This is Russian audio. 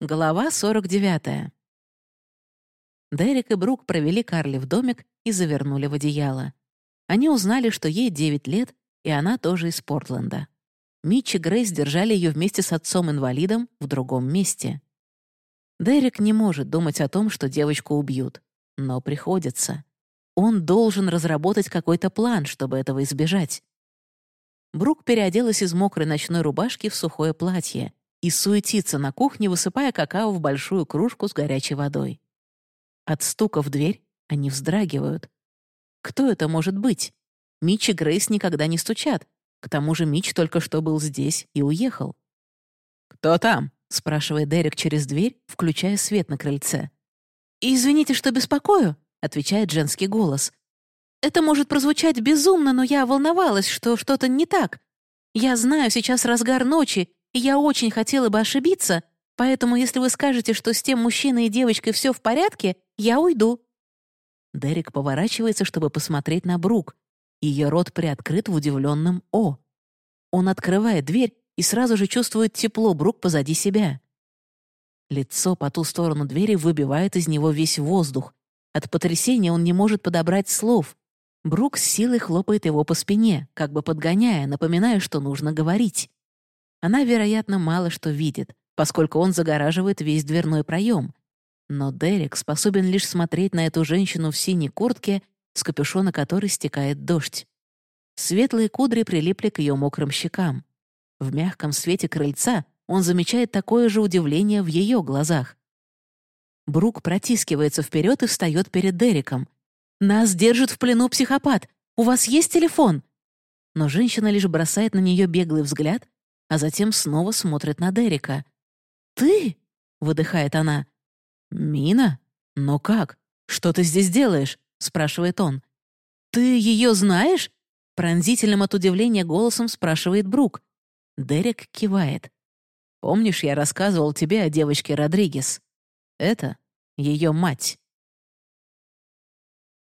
Глава 49. Дерек и Брук провели Карли в домик и завернули в одеяло. Они узнали, что ей 9 лет, и она тоже из Портленда. Митч и Грейс держали ее вместе с отцом-инвалидом в другом месте. Дерек не может думать о том, что девочку убьют. Но приходится. Он должен разработать какой-то план, чтобы этого избежать. Брук переоделась из мокрой ночной рубашки в сухое платье и суетится на кухне, высыпая какао в большую кружку с горячей водой. От стука в дверь они вздрагивают. Кто это может быть? Митч и Грейс никогда не стучат. К тому же Митч только что был здесь и уехал. «Кто там?» — спрашивает Дерек через дверь, включая свет на крыльце. «Извините, что беспокою», — отвечает женский голос. «Это может прозвучать безумно, но я волновалась, что что-то не так. Я знаю, сейчас разгар ночи, и я очень хотела бы ошибиться, поэтому если вы скажете, что с тем мужчиной и девочкой все в порядке, я уйду». Дерек поворачивается, чтобы посмотреть на Брук. Ее рот приоткрыт в удивленном «О». Он открывает дверь и сразу же чувствует тепло Брук позади себя. Лицо по ту сторону двери выбивает из него весь воздух. От потрясения он не может подобрать слов. Брук с силой хлопает его по спине, как бы подгоняя, напоминая, что нужно говорить. Она, вероятно, мало что видит, поскольку он загораживает весь дверной проем. Но Дерек способен лишь смотреть на эту женщину в синей куртке, с капюшона которой стекает дождь. Светлые кудри прилипли к ее мокрым щекам. В мягком свете крыльца он замечает такое же удивление в ее глазах. Брук протискивается вперед и встает перед Дереком. «Нас держит в плену психопат! У вас есть телефон?» Но женщина лишь бросает на нее беглый взгляд, а затем снова смотрит на Дерека. «Ты?» — выдыхает она. «Мина? Но как? Что ты здесь делаешь?» — спрашивает он. «Ты ее знаешь?» — пронзительным от удивления голосом спрашивает Брук. Дерек кивает. «Помнишь, я рассказывал тебе о девочке Родригес? Это ее мать».